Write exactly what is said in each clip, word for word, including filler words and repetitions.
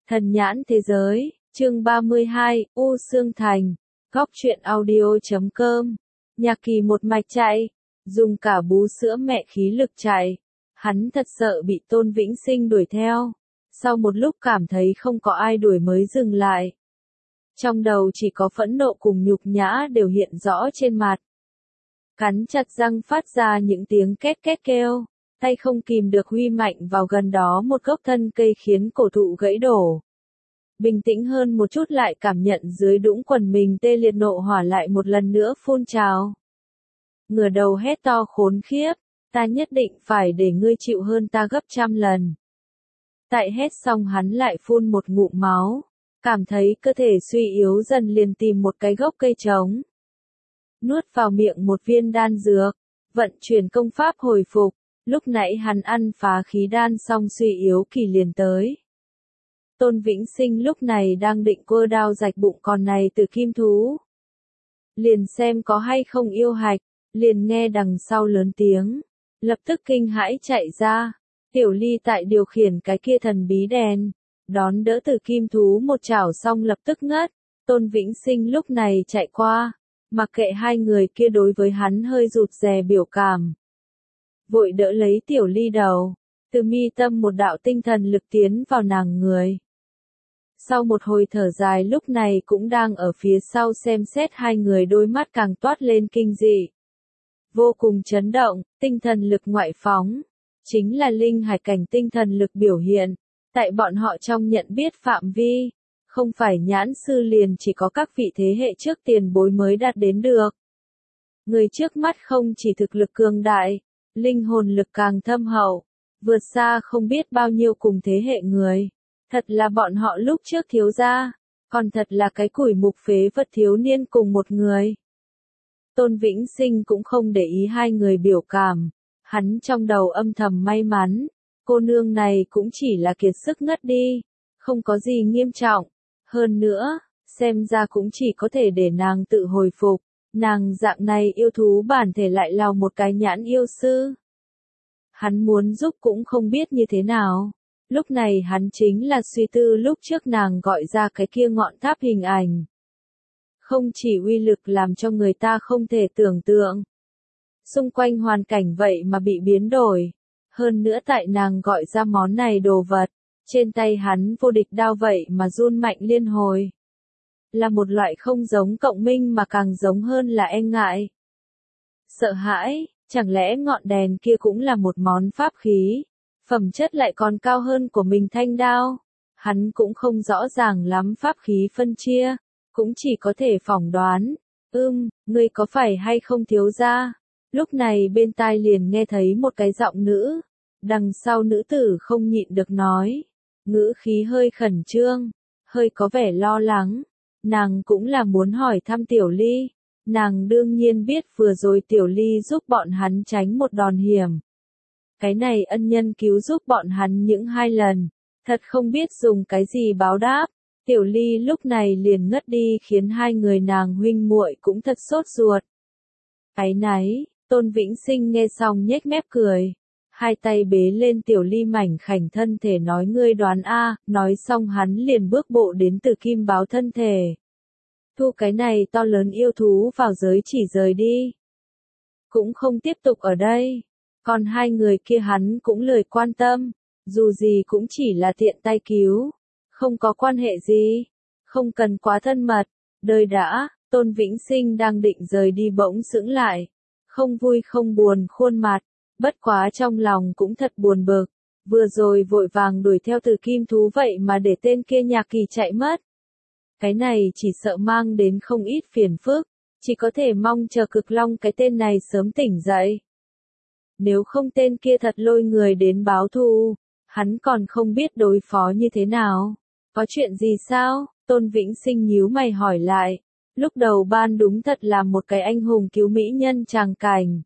Thần nhãn thế giới, chương ba mươi hai, U Sương Thành, góc truyện audio chấm com. Nhạc Kỳ một mạch chạy, dùng cả bú sữa mẹ khí lực chạy. Hắn thật sợ bị Tôn Vĩnh Sinh đuổi theo. Sau một lúc cảm thấy không có ai đuổi mới dừng lại. Trong đầu chỉ có phẫn nộ cùng nhục nhã đều hiện rõ trên mặt. Cắn chặt răng phát ra những tiếng két két kêu, tay không kìm được huy mạnh vào gần đó một gốc thân cây khiến cổ thụ gãy đổ. Bình tĩnh hơn một chút lại cảm nhận dưới đũng quần mình tê liệt, nộ hỏa lại một lần nữa phun trào. Ngửa đầu hét to khốn khiếp, ta nhất định phải để ngươi chịu hơn ta gấp trăm lần. Tại hét xong hắn lại phun một ngụm máu, cảm thấy cơ thể suy yếu dần liền tìm một cái gốc cây trống. Nuốt vào miệng một viên đan dược, vận chuyển công pháp hồi phục, lúc nãy hắn ăn phá khí đan xong suy yếu kỳ liền tới. Tôn Vĩnh Sinh lúc này đang định cưa đao rạch bụng con này từ kim thú. Liền xem có hay không yêu hạch, liền nghe đằng sau lớn tiếng, lập tức kinh hãi chạy ra. Tiểu Ly tại điều khiển cái kia thần bí đèn, đón đỡ từ kim thú một chảo xong lập tức ngất. Tôn Vĩnh Sinh lúc này chạy qua, mặc kệ hai người kia đối với hắn hơi rụt rè biểu cảm. Vội đỡ lấy Tiểu Ly đầu, từ mi tâm một đạo tinh thần lực tiến vào nàng người. Sau một hồi thở dài lúc này cũng đang ở phía sau xem xét hai người, đôi mắt càng toát lên kinh dị. Vô cùng chấn động, tinh thần lực ngoại phóng, chính là linh hải cảnh tinh thần lực biểu hiện, tại bọn họ trong nhận biết phạm vi, không phải nhãn sư liền chỉ có các vị thế hệ trước tiền bối mới đạt đến được. Người trước mắt không chỉ thực lực cường đại, linh hồn lực càng thâm hậu, vượt xa không biết bao nhiêu cùng thế hệ người. Thật là bọn họ lúc trước thiếu gia, còn thật là cái củi mục phế vật thiếu niên cùng một người. Tôn Vĩnh Sinh cũng không để ý hai người biểu cảm, hắn trong đầu âm thầm may mắn, cô nương này cũng chỉ là kiệt sức ngất đi, không có gì nghiêm trọng, hơn nữa, xem ra cũng chỉ có thể để nàng tự hồi phục, nàng dạng này yêu thú bản thể lại là một cái nhãn yêu sư. Hắn muốn giúp cũng không biết như thế nào. Lúc này hắn chính là suy tư lúc trước nàng gọi ra cái kia ngọn tháp hình ảnh. Không chỉ uy lực làm cho người ta không thể tưởng tượng. Xung quanh hoàn cảnh vậy mà bị biến đổi. Hơn nữa tại nàng gọi ra món này đồ vật, trên tay hắn vô địch đao vậy mà run mạnh liên hồi. Là một loại không giống cộng minh mà càng giống hơn là e ngại. Sợ hãi, chẳng lẽ ngọn đèn kia cũng là một món pháp khí? Phẩm chất lại còn cao hơn của mình thanh đao. Hắn cũng không rõ ràng lắm pháp khí phân chia, cũng chỉ có thể phỏng đoán. Ưm, ngươi có phải hay không thiếu gia? Lúc này bên tai liền nghe thấy một cái giọng nữ. Đằng sau nữ tử không nhịn được nói. Ngữ khí hơi khẩn trương, hơi có vẻ lo lắng. Nàng cũng là muốn hỏi thăm Tiểu Ly. Nàng đương nhiên biết vừa rồi Tiểu Ly giúp bọn hắn tránh một đòn hiểm. Cái này ân nhân cứu giúp bọn hắn những hai lần, thật không biết dùng cái gì báo đáp. Tiểu Ly lúc này liền ngất đi khiến hai người nàng huynh muội cũng thật sốt ruột. Áy náy, Tôn Vĩnh Sinh nghe xong nhếch mép cười, hai tay bế lên Tiểu Ly mảnh khảnh thân thể nói ngươi đoán a, nói xong hắn liền bước bộ đến từ kim báo thân thể. Thu cái này to lớn yêu thú vào giới chỉ rời đi. Cũng không tiếp tục ở đây. Còn hai người kia hắn cũng lười quan tâm, dù gì cũng chỉ là tiện tay cứu, không có quan hệ gì, không cần quá thân mật. Đời đã, Tôn Vĩnh Sinh đang định rời đi bỗng sững lại, không vui không buồn khuôn mặt, bất quá trong lòng cũng thật buồn bực, vừa rồi vội vàng đuổi theo từ kim thú vậy mà để tên kia Nhạc Kỳ chạy mất. Cái này chỉ sợ mang đến không ít phiền phức, chỉ có thể mong chờ Cực Long cái tên này sớm tỉnh dậy. Nếu không tên kia thật lôi người đến báo thù, hắn còn không biết đối phó như thế nào. Có chuyện gì sao? Tôn Vĩnh Sinh nhíu mày hỏi lại. Lúc đầu ban đúng thật là một cái anh hùng cứu mỹ nhân tràng cảnh.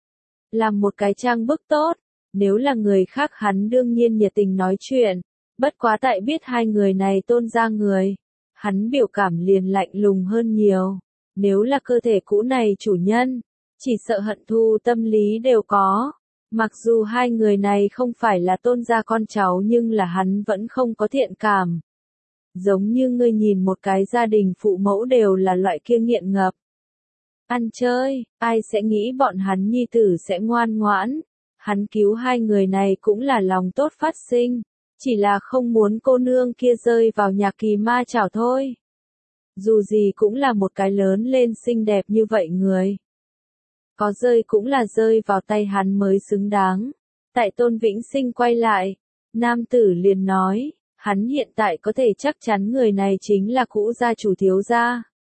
Làm một cái trang bức tốt, nếu là người khác hắn đương nhiên nhiệt tình nói chuyện. Bất quá tại biết hai người này Tôn ra người, hắn biểu cảm liền lạnh lùng hơn nhiều. Nếu là cơ thể cũ này chủ nhân, chỉ sợ hận thù tâm lý đều có. Mặc dù hai người này không phải là Tôn gia con cháu nhưng là hắn vẫn không có thiện cảm. giống như ngươi nhìn một cái gia đình phụ mẫu đều là loại kia nghiện ngập. Ăn chơi, ai sẽ nghĩ bọn hắn nhi tử sẽ ngoan ngoãn, hắn cứu hai người này cũng là lòng tốt phát sinh, chỉ là không muốn cô nương kia rơi vào nhà kỳ ma chảo thôi. Dù gì cũng là một cái lớn lên xinh đẹp như vậy người. Có rơi cũng là rơi vào tay hắn mới xứng đáng. Tại Tôn Vĩnh Sinh quay lại, nam tử liền nói, hắn hiện tại có thể chắc chắn người này chính là cũ gia chủ thiếu gia.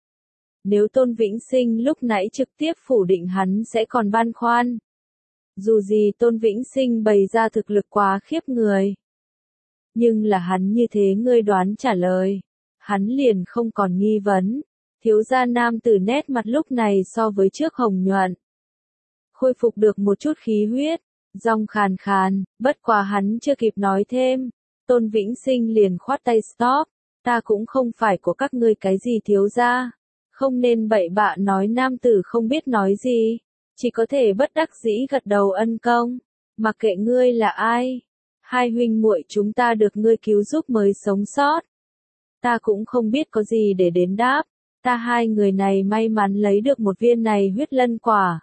Nếu Tôn Vĩnh Sinh lúc nãy trực tiếp phủ định hắn sẽ còn băn khoăn. Dù gì Tôn Vĩnh Sinh bày ra thực lực quá khiếp người. Nhưng là hắn như thế ngươi đoán trả lời. Hắn liền không còn nghi vấn. Thiếu gia nam tử nét mặt lúc này so với trước hồng nhuận. Khôi phục được một chút khí huyết. Giọng khàn khàn, bất quá hắn chưa kịp nói thêm. Tôn Vĩnh Sinh liền khoát tay stop. Ta cũng không phải của các ngươi cái gì thiếu gia. Không nên bậy bạ nói nam tử không biết nói gì. Chỉ có thể bất đắc dĩ gật đầu ân công. Mặc kệ ngươi là ai. Hai huynh muội chúng ta được ngươi cứu giúp mới sống sót. Ta cũng không biết có gì để đến đáp. Ta hai người này may mắn lấy được một viên này huyết lân quả.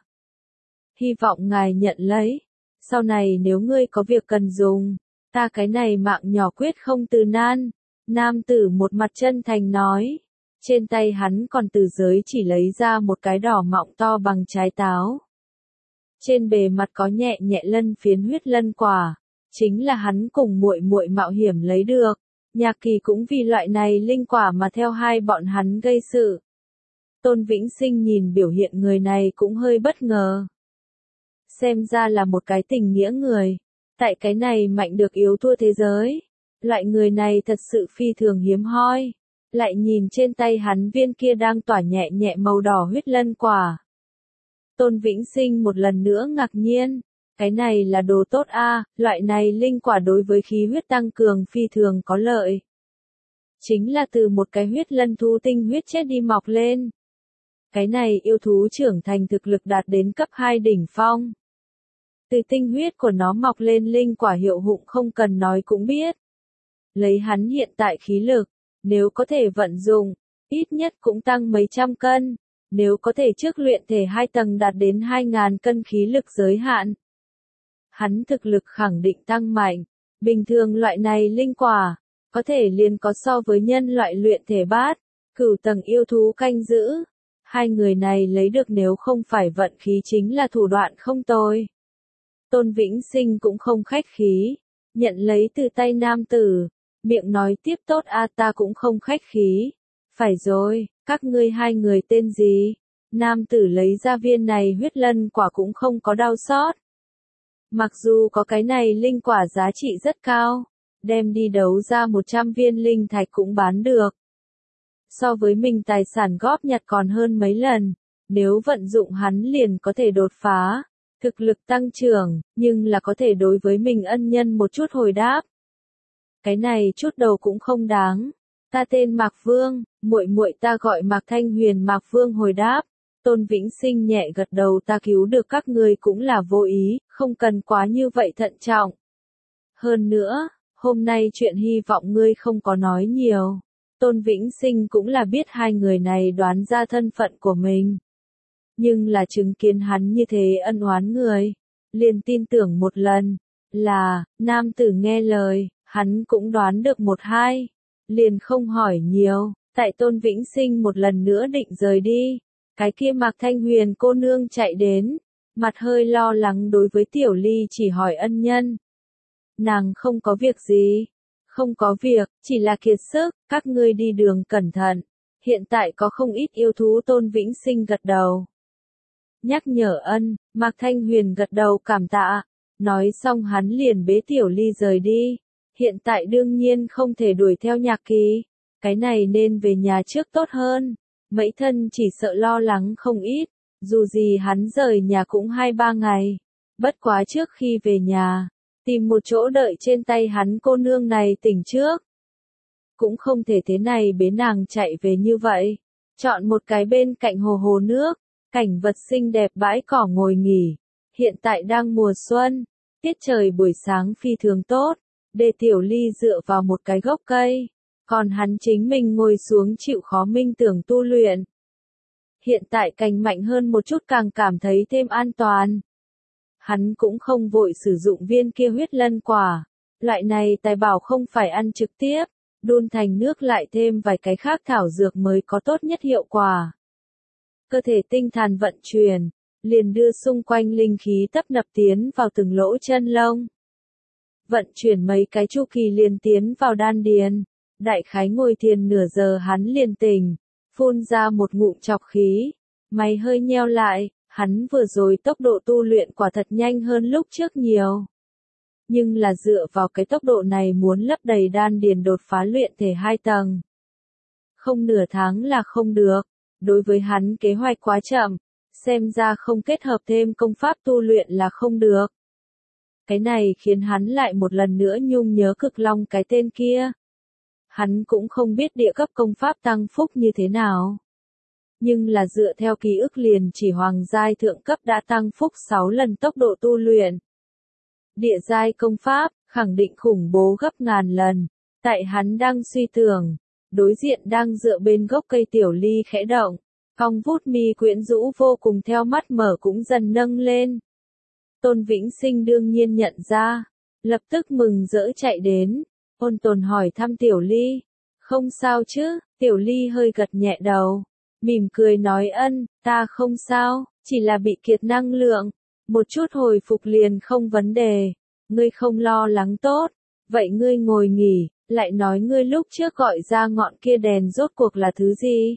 Hy vọng ngài nhận lấy. Sau này nếu ngươi có việc cần dùng, ta cái này mạng nhỏ quyết không từ nan. Nam tử một mặt chân thành nói. Trên tay hắn còn từ giới chỉ lấy ra một cái đỏ mọng to bằng trái táo. Trên bề mặt có nhẹ nhẹ lân phiến huyết lân quả, chính là hắn cùng muội muội mạo hiểm lấy được. Nhạc Kỳ cũng vì loại này linh quả mà theo hai bọn hắn gây sự. Tôn Vĩnh Sinh nhìn biểu hiện người này cũng hơi bất ngờ. Xem ra là một cái tình nghĩa người. Tại cái này mạnh được yếu thua thế giới. Loại người này thật sự phi thường hiếm hoi. Lại nhìn trên tay hắn viên kia đang tỏa nhẹ nhẹ màu đỏ huyết lân quả. Tôn Vĩnh Sinh một lần nữa ngạc nhiên. Cái này là đồ tốt a, à, loại này linh quả đối với khí huyết tăng cường phi thường có lợi. Chính là từ một cái huyết lân thú tinh huyết chết đi mọc lên. Cái này yêu thú trưởng thành thực lực đạt đến cấp hai đỉnh phong. Từ tinh huyết của nó mọc lên linh quả hiệu dụng không cần nói cũng biết. Lấy hắn hiện tại khí lực, nếu có thể vận dụng, ít nhất cũng tăng mấy trăm cân. Nếu có thể trước luyện thể hai tầng đạt đến hai ngàn cân khí lực giới hạn. Hắn thực lực khẳng định tăng mạnh. Bình thường loại này linh quả, có thể liền có so với nhân loại luyện thể bát, cửu tầng yêu thú canh giữ. Hai người này lấy được nếu không phải vận khí chính là thủ đoạn không tồi. Tôn Vĩnh Sinh cũng không khách khí, nhận lấy từ tay nam tử, miệng nói tiếp tốt a, ta cũng không khách khí. Phải rồi, các ngươi hai người tên gì? Nam tử lấy ra viên này huyết lân quả cũng không có đau xót. Mặc dù có cái này linh quả giá trị rất cao, đem đi đấu ra một trăm viên linh thạch cũng bán được. So với mình tài sản góp nhặt còn hơn mấy lần, nếu vận dụng hắn liền có thể đột phá, thực lực tăng trưởng, nhưng là có thể đối với mình ân nhân một chút hồi đáp. Cái này chút đầu cũng không đáng. Ta tên Mạc Vương, muội muội ta gọi Mạc Thanh Huyền. Mạc Vương hồi đáp. Tôn Vĩnh Sinh nhẹ gật đầu, ta cứu được các ngươi cũng là vô ý, không cần quá như vậy thận trọng. Hơn nữa, hôm nay chuyện hy vọng ngươi không có nói nhiều. Tôn Vĩnh Sinh cũng là biết hai người này đoán ra thân phận của mình. Nhưng là chứng kiến hắn như thế ân oán người, liền tin tưởng một lần, là, nam tử nghe lời, hắn cũng đoán được một hai, liền không hỏi nhiều. Tại Tôn Vĩnh Sinh một lần nữa định rời đi. Cái kia Mạc Thanh Huyền cô nương chạy đến, mặt hơi lo lắng đối với Tiểu Ly chỉ hỏi ân nhân. Nàng không có việc gì, không có việc, chỉ là kiệt sức, các ngươi đi đường cẩn thận. Hiện tại có không ít yêu thú. Tôn Vĩnh Sinh gật đầu. Nhắc nhở ân, Mạc Thanh Huyền gật đầu cảm tạ, nói xong hắn liền bế Tiểu Ly rời đi. Hiện tại đương nhiên không thể đuổi theo Nhạc Kỳ, cái này nên về nhà trước tốt hơn. Mẫy thân chỉ sợ lo lắng không ít, dù gì hắn rời nhà cũng hai ba ngày. Bất quá trước khi về nhà, tìm một chỗ đợi trên tay hắn cô nương này tỉnh trước. Cũng không thể thế này bế nàng chạy về như vậy. Chọn một cái bên cạnh hồ hồ nước, cảnh vật xinh đẹp bãi cỏ ngồi nghỉ. Hiện tại đang mùa xuân, tiết trời buổi sáng phi thường tốt, để Tiểu Ly dựa vào một cái gốc cây, Còn hắn chính mình ngồi xuống chịu khó minh tưởng tu luyện. Hiện tại cành mạnh hơn một chút càng cảm thấy thêm an toàn. Hắn cũng không vội sử dụng viên kia huyết lân quả. Loại này tài bảo không phải ăn trực tiếp, đun thành nước lại thêm vài cái khác thảo dược mới có tốt nhất hiệu quả. Cơ thể tinh thần vận chuyển, liền đưa xung quanh linh khí tấp nập tiến vào từng lỗ chân lông. Vận chuyển mấy cái chu kỳ liền tiến vào đan điền, đại khái ngồi thiền nửa giờ hắn liền tỉnh, phun ra một ngụm trọc khí, mày hơi nheo lại, hắn vừa rồi tốc độ tu luyện quả thật nhanh hơn lúc trước nhiều. Nhưng là dựa vào cái tốc độ này muốn lấp đầy đan điền đột phá luyện thể hai tầng. Không nửa tháng là không được, đối với hắn kế hoạch quá chậm, xem ra không kết hợp thêm công pháp tu luyện là không được. Cái này khiến hắn lại một lần nữa nhung nhớ cực long cái tên kia. Hắn cũng không biết địa cấp công pháp tăng phúc như thế nào. Nhưng là dựa theo ký ức liền chỉ hoàng giai thượng cấp đã tăng phúc sáu lần tốc độ tu luyện. Địa giai công pháp, khẳng định khủng bố gấp ngàn lần. Tại hắn đang suy tưởng, đối diện đang dựa bên gốc cây tiểu ly khẽ động, cong vút mi quyến rũ vô cùng theo mắt mở cũng dần nâng lên. Tôn Vĩnh Sinh đương nhiên nhận ra, lập tức mừng rỡ chạy đến, ôn tồn hỏi thăm tiểu ly. Không sao chứ, tiểu ly hơi gật nhẹ đầu, mỉm cười nói ân, ta không sao, chỉ là bị kiệt năng lượng, một chút hồi phục liền không vấn đề, ngươi không lo lắng tốt, vậy ngươi ngồi nghỉ, lại nói ngươi lúc trước gọi ra ngọn kia đèn rốt cuộc là thứ gì?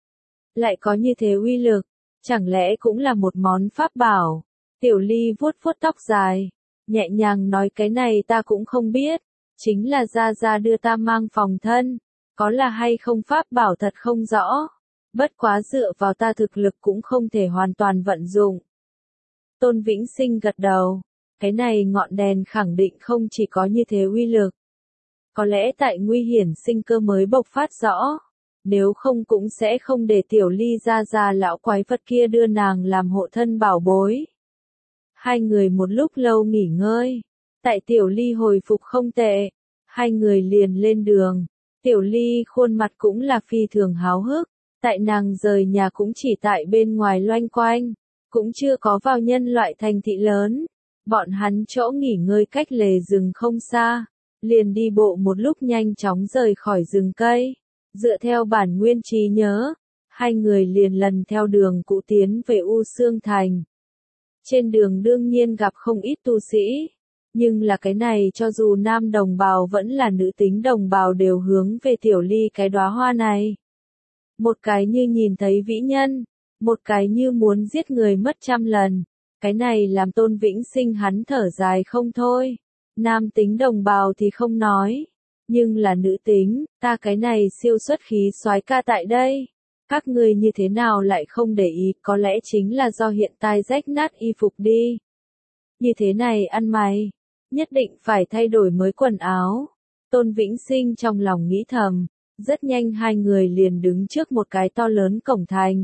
Lại có như thế uy lực, chẳng lẽ cũng là một món pháp bảo? Tiểu ly vuốt vuốt tóc dài, nhẹ nhàng nói cái này ta cũng không biết, chính là Gia Gia đưa ta mang phòng thân, có là hay không pháp bảo thật không rõ, bất quá dựa vào ta thực lực cũng không thể hoàn toàn vận dụng. Tôn Vĩnh Sinh gật đầu, cái này ngọn đèn khẳng định không chỉ có như thế uy lực. Có lẽ tại nguy hiểm sinh cơ mới bộc phát rõ, nếu không cũng sẽ không để tiểu ly Gia Gia lão quái vật kia đưa nàng làm hộ thân bảo bối. Hai người một lúc lâu nghỉ ngơi, tại tiểu ly hồi phục không tệ, hai người liền lên đường, tiểu ly khuôn mặt cũng là phi thường háo hức, tại nàng rời nhà cũng chỉ tại bên ngoài loanh quanh, cũng chưa có vào nhân loại thành thị lớn, bọn hắn chỗ nghỉ ngơi cách lề rừng không xa, liền đi bộ một lúc nhanh chóng rời khỏi rừng cây, dựa theo bản nguyên trí nhớ, hai người liền lần theo đường cũ tiến về U Xương Thành. Trên đường đương nhiên gặp không ít tu sĩ, nhưng là cái này cho dù nam đồng bào vẫn là nữ tính đồng bào đều hướng về tiểu ly cái đóa hoa này. Một cái như nhìn thấy vĩ nhân, một cái như muốn giết người mất trăm lần, cái này làm Tôn Vĩnh Sinh hắn thở dài không thôi. Nam tính đồng bào thì không nói, nhưng là nữ tính, ta cái này siêu xuất khí soái ca tại đây. Các ngươi như thế nào lại không để ý, có lẽ chính là do hiện tại rách nát y phục đi. Như thế này ăn mày, nhất định phải thay đổi mới quần áo. Tôn Vĩnh Sinh trong lòng nghĩ thầm, rất nhanh hai người liền đứng trước một cái to lớn cổng thành.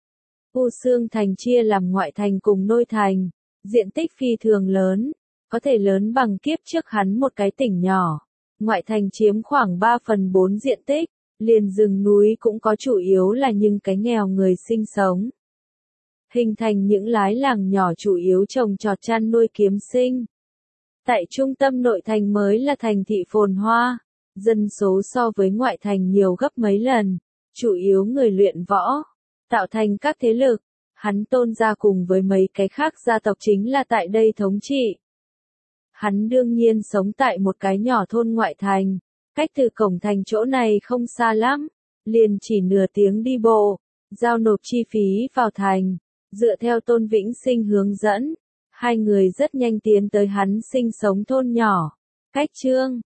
U Xương Thành chia làm ngoại thành cùng nội thành, diện tích phi thường lớn, có thể lớn bằng kiếp trước hắn một cái tỉnh nhỏ. Ngoại thành chiếm khoảng ba phần bốn diện tích. Liền rừng núi cũng có chủ yếu là những cái nghèo người sinh sống. Hình thành những lái làng nhỏ chủ yếu trồng trọt chăn nuôi kiếm sinh. Tại trung tâm nội thành mới là thành thị phồn hoa, dân số so với ngoại thành nhiều gấp mấy lần, chủ yếu người luyện võ, tạo thành các thế lực. Hắn Tôn gia cùng với mấy cái khác gia tộc chính là tại đây thống trị. Hắn đương nhiên sống tại một cái nhỏ thôn ngoại thành. Cách từ cổng thành chỗ này không xa lắm, liền chỉ nửa tiếng đi bộ, giao nộp chi phí vào thành, dựa theo Tôn Vĩnh Sinh hướng dẫn, hai người rất nhanh tiến tới hắn sinh sống thôn nhỏ. Cách chương